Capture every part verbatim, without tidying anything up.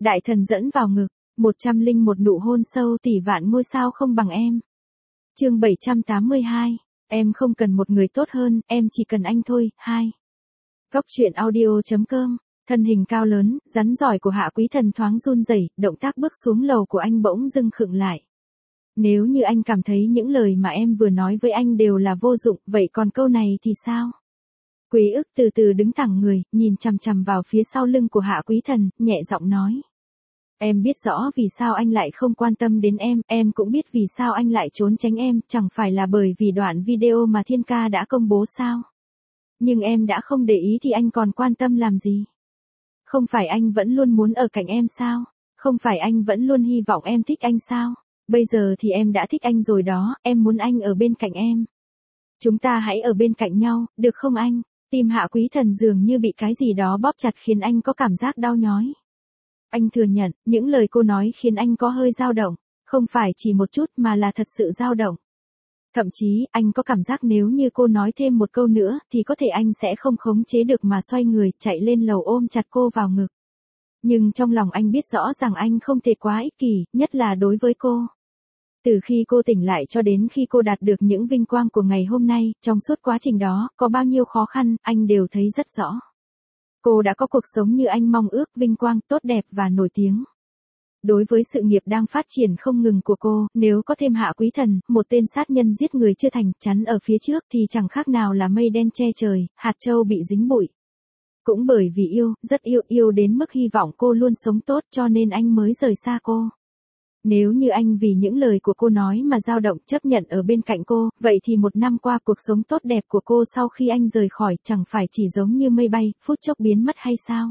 Đại thần dẫn vào ngực, một trăm linh một nụ hôn sâu tỷ vạn ngôi sao không bằng em. Chương bảy trăm tám mươi hai, em không cần một người tốt hơn, em chỉ cần anh thôi. Hai. Góc truyện audio chấm com. Thân hình cao lớn, rắn giỏi của Hạ Quý Thần thoáng run rẩy, động tác bước xuống lầu của anh bỗng dưng khựng lại. Nếu như anh cảm thấy những lời mà em vừa nói với anh đều là vô dụng, vậy còn câu này thì sao? Quý ức từ từ đứng thẳng người, nhìn chằm chằm vào phía sau lưng của Hạ Quý Thần, nhẹ giọng nói. Em biết rõ vì sao anh lại không quan tâm đến em, em cũng biết vì sao anh lại trốn tránh em, chẳng phải là bởi vì đoạn video mà Thiên Ca đã công bố sao? Nhưng em đã không để ý thì anh còn quan tâm làm gì? Không phải anh vẫn luôn muốn ở cạnh em sao? Không phải anh vẫn luôn hy vọng em thích anh sao? Bây giờ thì em đã thích anh rồi đó, em muốn anh ở bên cạnh em. Chúng ta hãy ở bên cạnh nhau, được không anh? Tim Hạ Quý Thần dường như bị cái gì đó bóp chặt khiến anh có cảm giác đau nhói. Anh thừa nhận, những lời cô nói khiến anh có hơi dao động, không phải chỉ một chút mà là thật sự dao động. Thậm chí, anh có cảm giác nếu như cô nói thêm một câu nữa, thì có thể anh sẽ không khống chế được mà xoay người, chạy lên lầu ôm chặt cô vào ngực. Nhưng trong lòng anh biết rõ rằng anh không thể quá ích kỷ, nhất là đối với cô. Từ khi cô tỉnh lại cho đến khi cô đạt được những vinh quang của ngày hôm nay, trong suốt quá trình đó, có bao nhiêu khó khăn, anh đều thấy rất rõ. Cô đã có cuộc sống như anh mong ước, vinh quang, tốt đẹp và nổi tiếng. Đối với sự nghiệp đang phát triển không ngừng của cô, nếu có thêm Hạ Quý Thần, một tên sát nhân giết người chưa thành, chắn ở phía trước thì chẳng khác nào là mây đen che trời, hạt châu bị dính bụi. Cũng bởi vì yêu, rất yêu, yêu đến mức hy vọng cô luôn sống tốt cho nên anh mới rời xa cô. Nếu như anh vì những lời của cô nói mà dao động chấp nhận ở bên cạnh cô, vậy thì một năm qua cuộc sống tốt đẹp của cô sau khi anh rời khỏi chẳng phải chỉ giống như mây bay, phút chốc biến mất hay sao?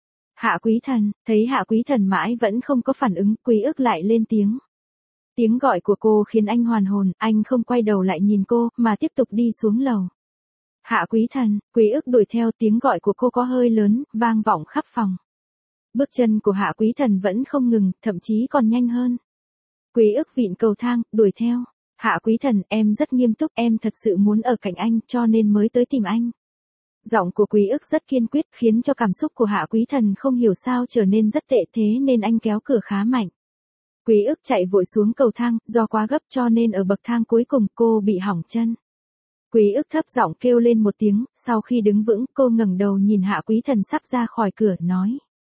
Hạ Quý Thần, thấy Hạ Quý Thần mãi vẫn không có phản ứng, Quý ức lại lên tiếng. Tiếng gọi của cô khiến anh hoàn hồn, anh không quay đầu lại nhìn cô, mà tiếp tục đi xuống lầu. Hạ Quý Thần, Quý ức đuổi theo, tiếng gọi của cô có hơi lớn, vang vọng khắp phòng. Bước chân của Hạ Quý Thần vẫn không ngừng, thậm chí còn nhanh hơn. Quý ức vịn cầu thang, đuổi theo. Hạ Quý Thần, em rất nghiêm túc, em thật sự muốn ở cạnh anh, cho nên mới tới tìm anh. Giọng của Quý ức rất kiên quyết, khiến cho cảm xúc của Hạ Quý Thần không hiểu sao trở nên rất tệ, thế nên anh kéo cửa khá mạnh. Quý ức chạy vội xuống cầu thang, do quá gấp cho nên ở bậc thang cuối cùng cô bị hỏng chân. Quý ức thấp giọng kêu lên một tiếng, sau khi đứng vững, cô ngẩng đầu nhìn Hạ Quý Thần sắp ra khỏi cửa, nói.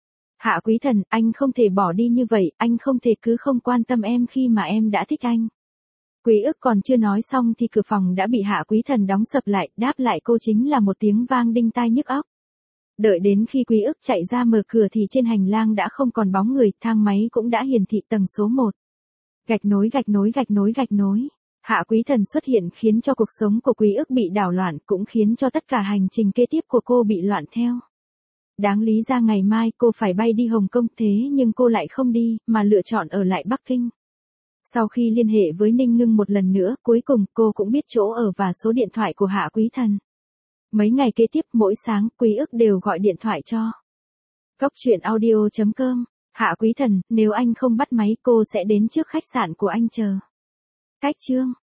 Hạ Quý Thần, anh không thể bỏ đi như vậy, anh không thể cứ không quan tâm em khi mà em đã thích anh. Quý ức còn chưa nói xong thì cửa phòng đã bị Hạ Quý Thần đóng sập lại, đáp lại cô chính là một tiếng vang đinh tai nhức óc. Đợi đến khi Quý ức chạy ra mở cửa thì trên hành lang đã không còn bóng người, thang máy cũng đã hiển thị tầng số một. Gạch nối gạch nối gạch nối gạch nối. Hạ Quý Thần xuất hiện khiến cho cuộc sống của Quý ức bị đảo loạn, cũng khiến cho tất cả hành trình kế tiếp của cô bị loạn theo. Đáng lý ra ngày mai cô phải bay đi Hồng Kông, thế nhưng cô lại không đi, mà lựa chọn ở lại Bắc Kinh. Sau khi liên hệ với Ninh Ngưng một lần nữa, cuối cùng cô cũng biết chỗ ở và số điện thoại của Hạ Quý Thần. Mấy ngày kế tiếp mỗi sáng Quý ức đều gọi điện thoại cho. Góc truyện audio chấm com. Hạ Quý Thần, nếu anh không bắt máy cô sẽ đến trước khách sạn của anh chờ. Cách chương.